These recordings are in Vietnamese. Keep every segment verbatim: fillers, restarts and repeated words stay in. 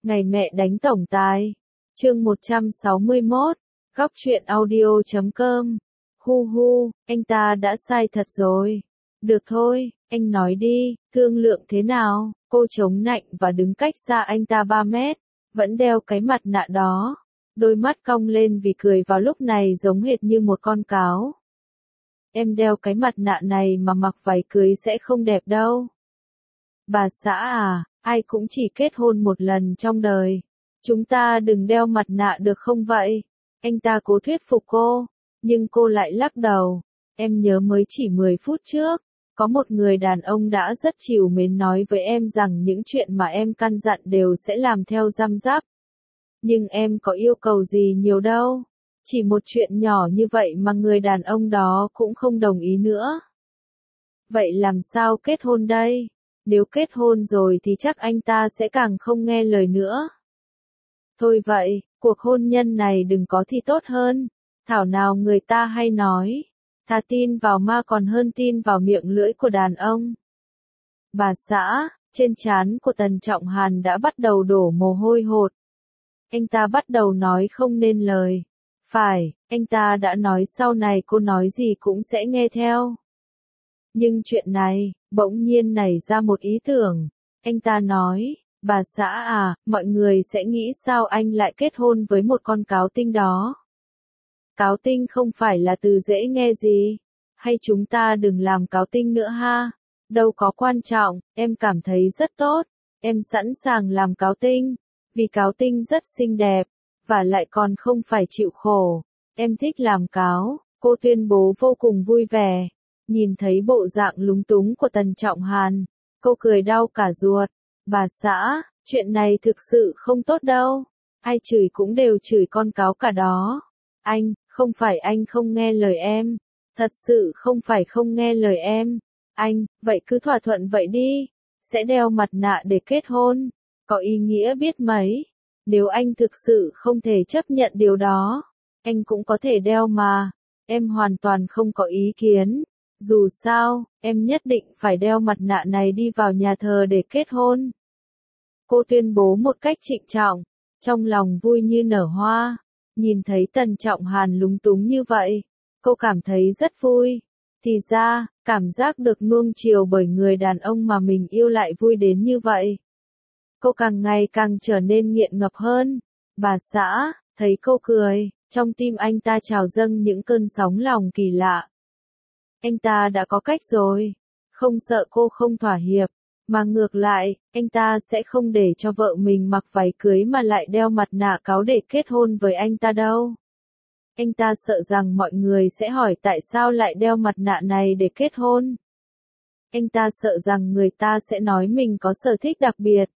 Ngày mẹ đánh tổng tài. Chương một trăm sáu mươi mốt. Góc truyện audio chấm com. Hu hu, anh ta đã sai thật rồi. Được thôi, anh nói đi, thương lượng thế nào? Cô chống nạnh và đứng cách xa anh ta ba mét, vẫn đeo cái mặt nạ đó. Đôi mắt cong lên vì cười vào lúc này giống hệt như một con cáo. Em đeo cái mặt nạ này mà mặc váy cưới sẽ không đẹp đâu. Bà xã à, ai cũng chỉ kết hôn một lần trong đời. Chúng ta đừng đeo mặt nạ được không vậy? Anh ta cố thuyết phục cô, nhưng cô lại lắc đầu. Em nhớ mới chỉ mười phút trước, có một người đàn ông đã rất trìu mến nói với em rằng những chuyện mà em căn dặn đều sẽ làm theo răm rắp. Nhưng em có yêu cầu gì nhiều đâu. Chỉ một chuyện nhỏ như vậy mà người đàn ông đó cũng không đồng ý nữa. Vậy làm sao kết hôn đây? Nếu kết hôn rồi thì chắc anh ta sẽ càng không nghe lời nữa. Thôi vậy, cuộc hôn nhân này đừng có thì tốt hơn. Thảo nào người ta hay nói, thà tin vào ma còn hơn tin vào miệng lưỡi của đàn ông. Bà xã, trên trán của Tần Trọng Hàn đã bắt đầu đổ mồ hôi hột. Anh ta bắt đầu nói không nên lời. Phải, anh ta đã nói sau này cô nói gì cũng sẽ nghe theo. Nhưng chuyện này, bỗng nhiên nảy ra một ý tưởng. Anh ta nói, bà xã à, mọi người sẽ nghĩ sao anh lại kết hôn với một con cáo tinh đó. Cáo tinh không phải là từ dễ nghe gì. Hay chúng ta đừng làm cáo tinh nữa ha. Đâu có quan trọng, em cảm thấy rất tốt. Em sẵn sàng làm cáo tinh. Vì cáo tinh rất xinh đẹp. Và lại còn không phải chịu khổ. Em thích làm cáo, cô tuyên bố vô cùng vui vẻ. Nhìn thấy bộ dạng lúng túng của Tần Trọng Hàn, cô cười đau cả ruột. Bà xã, chuyện này thực sự không tốt đâu. Ai chửi cũng đều chửi con cáo cả đó. Anh, không phải anh không nghe lời em. Thật sự không phải không nghe lời em. Anh, vậy cứ thỏa thuận vậy đi. Sẽ đeo mặt nạ để kết hôn. Có ý nghĩa biết mấy. Nếu anh thực sự không thể chấp nhận điều đó, anh cũng có thể đeo mà. Em hoàn toàn không có ý kiến. Dù sao, em nhất định phải đeo mặt nạ này đi vào nhà thờ để kết hôn. Cô tuyên bố một cách trịnh trọng, trong lòng vui như nở hoa. Nhìn thấy Tần Trọng Hàn lúng túng như vậy, cô cảm thấy rất vui. Thì ra, cảm giác được nuông chiều bởi người đàn ông mà mình yêu lại vui đến như vậy. Cô càng ngày càng trở nên nghiện ngập hơn. Bà xã, thấy cô cười, trong tim anh ta trào dâng những cơn sóng lòng kỳ lạ. Anh ta đã có cách rồi. Không sợ cô không thỏa hiệp. Mà ngược lại, anh ta sẽ không để cho vợ mình mặc váy cưới mà lại đeo mặt nạ cáo để kết hôn với anh ta đâu. Anh ta sợ rằng mọi người sẽ hỏi tại sao lại đeo mặt nạ này để kết hôn. Anh ta sợ rằng người ta sẽ nói mình có sở thích đặc biệt.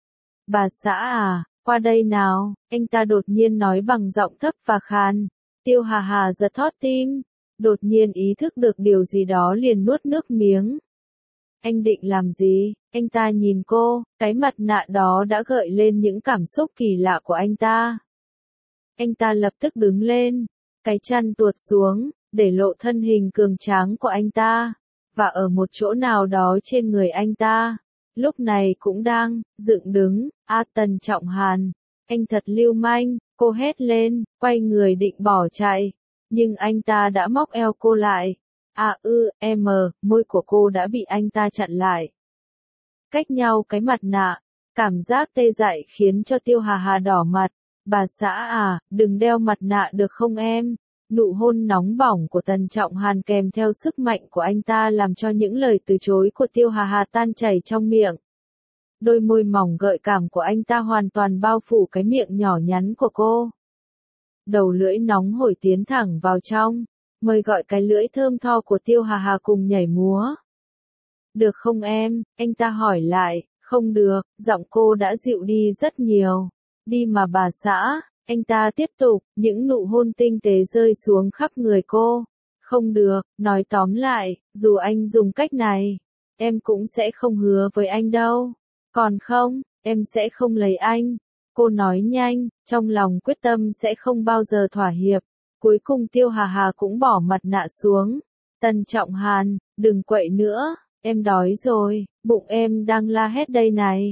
Bà xã à, qua đây nào, anh ta đột nhiên nói bằng giọng thấp và khàn. Tiêu Hà Hà giật thót tim, đột nhiên ý thức được điều gì đó liền nuốt nước miếng. Anh định làm gì? Anh ta nhìn cô, cái mặt nạ đó đã gợi lên những cảm xúc kỳ lạ của anh ta. Anh ta lập tức đứng lên, cái chăn tuột xuống, để lộ thân hình cường tráng của anh ta, và ở một chỗ nào đó trên người anh ta. Lúc này cũng đang, dựng đứng, A Tần Trọng Hàn. Anh thật lưu manh, cô hét lên, quay người định bỏ chạy. Nhưng anh ta đã móc eo cô lại. À ư, em, môi của cô đã bị anh ta chặn lại. Cách nhau cái mặt nạ, cảm giác tê dại khiến cho Tiêu Hà Hà đỏ mặt. Bà xã à, đừng đeo mặt nạ được không em? Nụ hôn nóng bỏng của Tần Trọng Hàn kèm theo sức mạnh của anh ta làm cho những lời từ chối của Tiêu Hà Hà tan chảy trong miệng. Đôi môi mỏng gợi cảm của anh ta hoàn toàn bao phủ cái miệng nhỏ nhắn của cô. Đầu lưỡi nóng hổi tiến thẳng vào trong, mời gọi cái lưỡi thơm tho của Tiêu Hà Hà cùng nhảy múa. Được không em? Anh ta hỏi lại. Không được, giọng cô đã dịu đi rất nhiều. Đi mà bà xã. Anh ta tiếp tục, những nụ hôn tinh tế rơi xuống khắp người cô. Không được, nói tóm lại, dù anh dùng cách này, em cũng sẽ không hứa với anh đâu. Còn không, em sẽ không lấy anh. Cô nói nhanh, trong lòng quyết tâm sẽ không bao giờ thỏa hiệp. Cuối cùng Tiêu Hà Hà cũng bỏ mặt nạ xuống. Tần Trọng Hàn, đừng quậy nữa, em đói rồi, bụng em đang la hét đây này.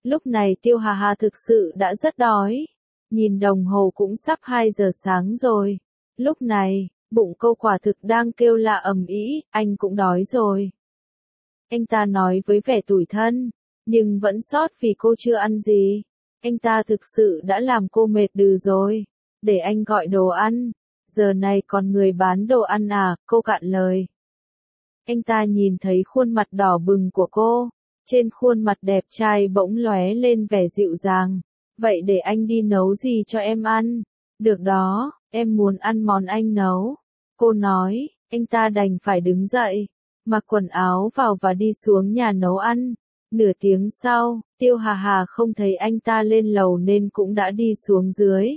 Lúc này Tiêu Hà Hà thực sự đã rất đói. Nhìn đồng hồ cũng sắp hai giờ sáng rồi. Lúc này, bụng cô quả thực đang kêu la ầm ĩ, anh cũng đói rồi. Anh ta nói với vẻ tủi thân, nhưng vẫn sót vì cô chưa ăn gì. Anh ta thực sự đã làm cô mệt đừ rồi. Để anh gọi đồ ăn. Giờ này còn người bán đồ ăn à, cô cạn lời. Anh ta nhìn thấy khuôn mặt đỏ bừng của cô. Trên khuôn mặt đẹp trai bỗng lóe lên vẻ dịu dàng. Vậy để anh đi nấu gì cho em ăn? Được đó, em muốn ăn món anh nấu. Cô nói, anh ta đành phải đứng dậy, mặc quần áo vào và đi xuống nhà nấu ăn. Nửa tiếng sau, Tiêu Hà Hà không thấy anh ta lên lầu nên cũng đã đi xuống dưới.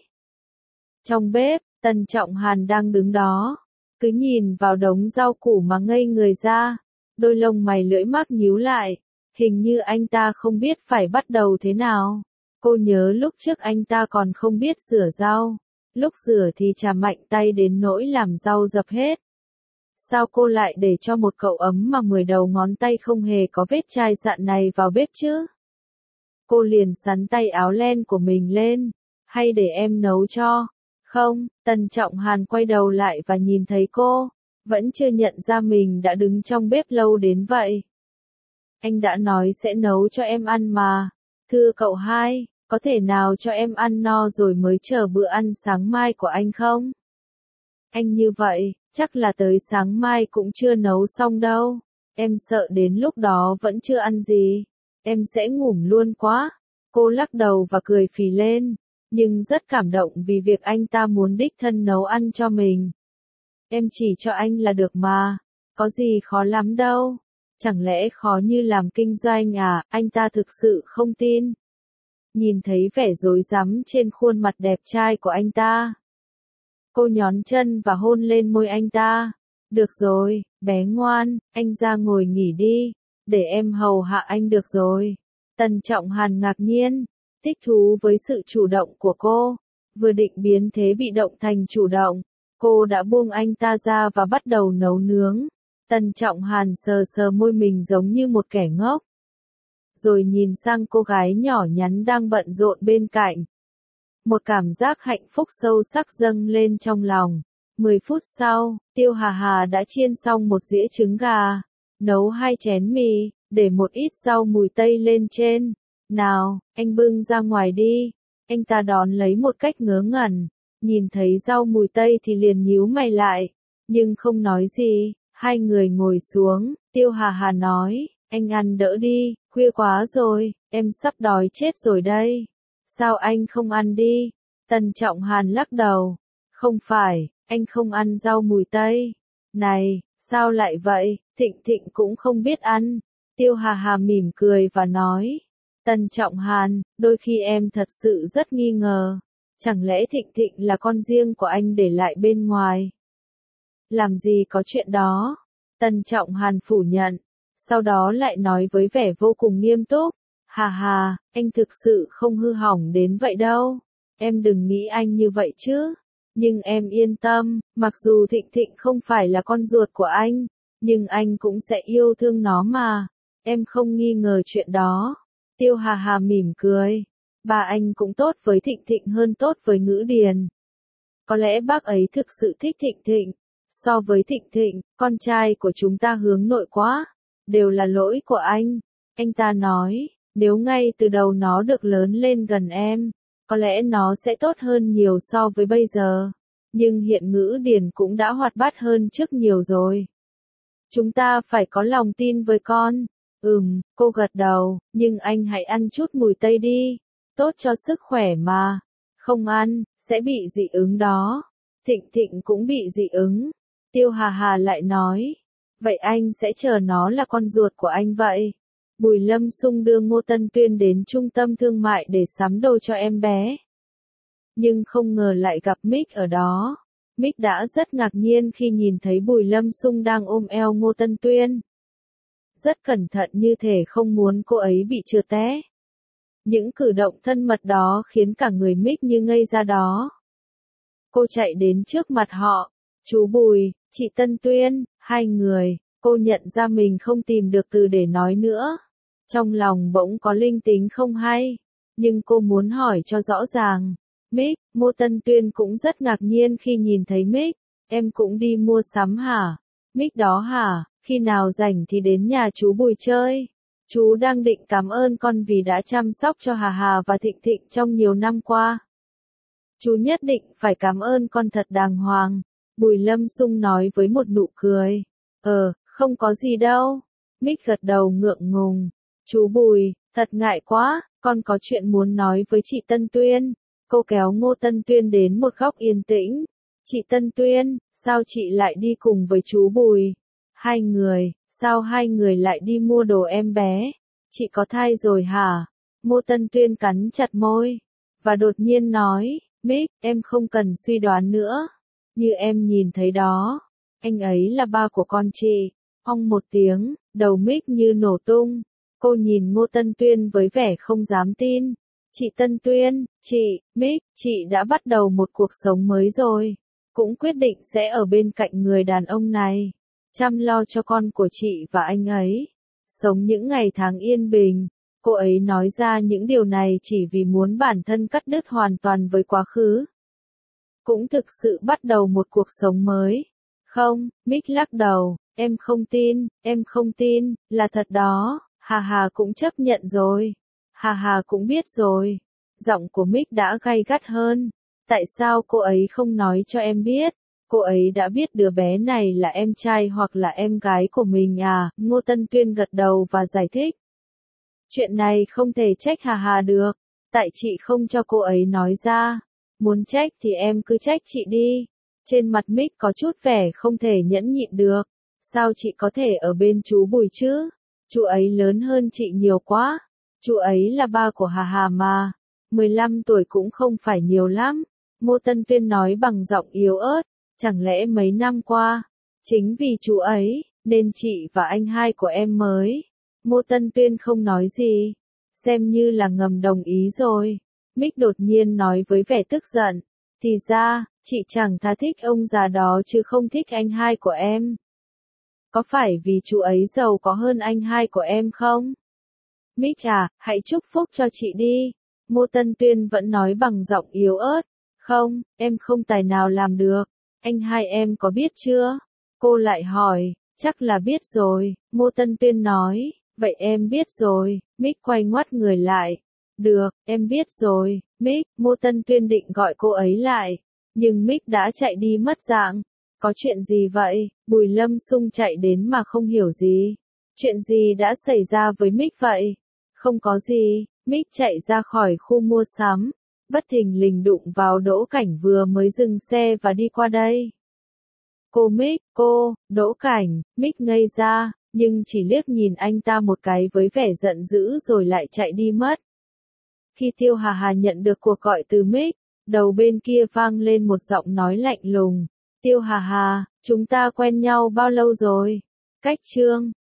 Trong bếp, Tần Trọng Hàn đang đứng đó, cứ nhìn vào đống rau củ mà ngây người ra, đôi lông mày lưỡi mắt nhíu lại, hình như anh ta không biết phải bắt đầu thế nào. Cô nhớ lúc trước anh ta còn không biết rửa rau, lúc rửa thì chà mạnh tay đến nỗi làm rau dập hết. Sao cô lại để cho một cậu ấm mà mười đầu ngón tay không hề có vết chai sạn này vào bếp chứ? Cô liền sắn tay áo len của mình lên, hay để em nấu cho? Không, Tần Trọng Hàn quay đầu lại và nhìn thấy cô, vẫn chưa nhận ra mình đã đứng trong bếp lâu đến vậy. Anh đã nói sẽ nấu cho em ăn mà. Thưa cậu hai, có thể nào cho em ăn no rồi mới chờ bữa ăn sáng mai của anh không? Anh như vậy, chắc là tới sáng mai cũng chưa nấu xong đâu. Em sợ đến lúc đó vẫn chưa ăn gì. Em sẽ ngủm luôn quá. Cô lắc đầu và cười phì lên, nhưng rất cảm động vì việc anh ta muốn đích thân nấu ăn cho mình. Em chỉ cho anh là được mà, có gì khó lắm đâu. Chẳng lẽ khó như làm kinh doanh à, anh ta thực sự không tin. Nhìn thấy vẻ rối rắm trên khuôn mặt đẹp trai của anh ta, cô nhón chân và hôn lên môi anh ta. Được rồi, bé ngoan, anh ra ngồi nghỉ đi, để em hầu hạ anh được rồi. Tần Trọng Hàn ngạc nhiên, thích thú với sự chủ động của cô, vừa định biến thế bị động thành chủ động, cô đã buông anh ta ra và bắt đầu nấu nướng. Tần Trọng Hàn sờ sờ môi mình giống như một kẻ ngốc, rồi nhìn sang cô gái nhỏ nhắn đang bận rộn bên cạnh. Một cảm giác hạnh phúc sâu sắc dâng lên trong lòng. Mười phút sau, Tiêu Hà Hà đã chiên xong một dĩa trứng gà, nấu hai chén mì, để một ít rau mùi tây lên trên. Nào, anh bưng ra ngoài đi. Anh ta đón lấy một cách ngớ ngẩn, nhìn thấy rau mùi tây thì liền nhíu mày lại, nhưng không nói gì. Hai người ngồi xuống, Tiêu Hà Hà nói, anh ăn đỡ đi, khuya quá rồi, em sắp đói chết rồi đây. Sao anh không ăn đi? Tần Trọng Hàn lắc đầu. Không phải, anh không ăn rau mùi tây. Này, sao lại vậy? Thịnh Thịnh cũng không biết ăn. Tiêu Hà Hà mỉm cười và nói. Tần Trọng Hàn, đôi khi em thật sự rất nghi ngờ. Chẳng lẽ Thịnh Thịnh là con riêng của anh để lại bên ngoài? Làm gì có chuyện đó? Tần Trọng Hàn phủ nhận. Sau đó lại nói với vẻ vô cùng nghiêm túc. Hà hà, anh thực sự không hư hỏng đến vậy đâu. Em đừng nghĩ anh như vậy chứ. Nhưng em yên tâm, mặc dù Thịnh Thịnh không phải là con ruột của anh, nhưng anh cũng sẽ yêu thương nó mà. Em không nghi ngờ chuyện đó. Tiêu Hà Hà mỉm cười. Bà anh cũng tốt với Thịnh Thịnh hơn tốt với Ngữ Điền. Có lẽ bác ấy thực sự thích Thịnh Thịnh. So với Thịnh Thịnh, con trai của chúng ta hướng nội quá. Đều là lỗi của anh. Anh ta nói, nếu ngay từ đầu nó được lớn lên gần em, có lẽ nó sẽ tốt hơn nhiều so với bây giờ. Nhưng hiện Ngữ Điền cũng đã hoạt bát hơn trước nhiều rồi. Chúng ta phải có lòng tin với con. Ừm, cô gật đầu, nhưng anh hãy ăn chút mùi tây đi. Tốt cho sức khỏe mà. Không ăn, sẽ bị dị ứng đó. Thịnh Thịnh cũng bị dị ứng. Tiêu Hà Hà lại nói. Vậy anh sẽ chờ nó là con ruột của anh vậy. Bùi Lâm Xung đưa Ngô Tân Tuyên đến trung tâm thương mại để sắm đồ cho em bé. Nhưng không ngờ lại gặp Mick ở đó. Mick đã rất ngạc nhiên khi nhìn thấy Bùi Lâm Xung đang ôm eo Ngô Tân Tuyên. Rất cẩn thận như thể không muốn cô ấy bị trượt té. Những cử động thân mật đó khiến cả người Mick như ngây ra đó. Cô chạy đến trước mặt họ. Chú Bùi, chị Tân Tuyên, hai người. Cô nhận ra mình không tìm được từ để nói nữa. Trong lòng bỗng có linh tính không hay, nhưng cô muốn hỏi cho rõ ràng. Mick, Ngô Tân Tuyên cũng rất ngạc nhiên khi nhìn thấy Mick. Em cũng đi mua sắm hả? Mick đó hả? Khi nào rảnh thì đến nhà chú Bùi chơi. Chú đang định cảm ơn con vì đã chăm sóc cho Hà Hà và Thịnh Thịnh trong nhiều năm qua. Chú nhất định phải cảm ơn con thật đàng hoàng. Bùi Lâm Sung nói với một nụ cười. Ờ, không có gì đâu. Mick gật đầu ngượng ngùng. Chú Bùi, thật ngại quá, con có chuyện muốn nói với chị Tân Tuyên. Cô kéo Ngô Tân Tuyên đến một góc yên tĩnh. Chị Tân Tuyên, sao chị lại đi cùng với chú Bùi? Hai người, sao hai người lại đi mua đồ em bé? Chị có thai rồi hả? Ngô Tân Tuyên cắn chặt môi, và đột nhiên nói, Mick, em không cần suy đoán nữa. Như em nhìn thấy đó, anh ấy là ba của con chị. Ong một tiếng, đầu Mick như nổ tung. Cô nhìn Ngô Tân Tuyên với vẻ không dám tin. Chị Tân Tuyên, chị, Mick, chị đã bắt đầu một cuộc sống mới rồi. Cũng quyết định sẽ ở bên cạnh người đàn ông này. Chăm lo cho con của chị và anh ấy. Sống những ngày tháng yên bình. Cô ấy nói ra những điều này chỉ vì muốn bản thân cắt đứt hoàn toàn với quá khứ. Cũng thực sự bắt đầu một cuộc sống mới. Không, Mick lắc đầu, em không tin, em không tin, là thật đó. Hà Hà cũng chấp nhận rồi. Hà Hà cũng biết rồi. Giọng của Mick đã gay gắt hơn. Tại sao cô ấy không nói cho em biết? Cô ấy đã biết đứa bé này là em trai hoặc là em gái của mình à? Ngô Tân Tuyên gật đầu và giải thích. Chuyện này không thể trách Hà Hà được. Tại chị không cho cô ấy nói ra. Muốn trách thì em cứ trách chị đi. Trên mặt Mick có chút vẻ không thể nhẫn nhịn được. Sao chị có thể ở bên chú Bùi chứ? Chú ấy lớn hơn chị nhiều quá. Chú ấy là ba của Hà Hà mà. mười lăm tuổi cũng không phải nhiều lắm. Ngô Tân Tuyên nói bằng giọng yếu ớt. Chẳng lẽ mấy năm qua, chính vì chú ấy, nên chị và anh hai của em mới. Ngô Tân Tuyên không nói gì. Xem như là ngầm đồng ý rồi. Mick đột nhiên nói với vẻ tức giận. Thì ra, chị chẳng thà thích ông già đó chứ không thích anh hai của em. Có phải vì chú ấy giàu có hơn anh hai của em không? Mick à, hãy chúc phúc cho chị đi. Ngô Tân Tuyên vẫn nói bằng giọng yếu ớt. Không, em không tài nào làm được. Anh hai em có biết chưa? Cô lại hỏi. Chắc là biết rồi. Ngô Tân Tuyên nói. Vậy em biết rồi. Mick quay ngoắt người lại. Được, em biết rồi. Mick, Ngô Tân Tuyên định gọi cô ấy lại. Nhưng Mick đã chạy đi mất dạng. Có chuyện gì vậy? Bùi Lâm Sung chạy đến mà không hiểu gì. Chuyện gì đã xảy ra với Mick vậy? Không có gì. Mick chạy ra khỏi khu mua sắm. Bất thình lình đụng vào Đỗ Cảnh vừa mới dừng xe và đi qua đây. Cô Mick, cô, Đỗ Cảnh, Mick ngây ra, nhưng chỉ liếc nhìn anh ta một cái với vẻ giận dữ rồi lại chạy đi mất. Khi Tiêu Hà Hà nhận được cuộc gọi từ Mick, đầu bên kia vang lên một giọng nói lạnh lùng. Tiêu Hà Hà, chúng ta quen nhau bao lâu rồi? Cách chương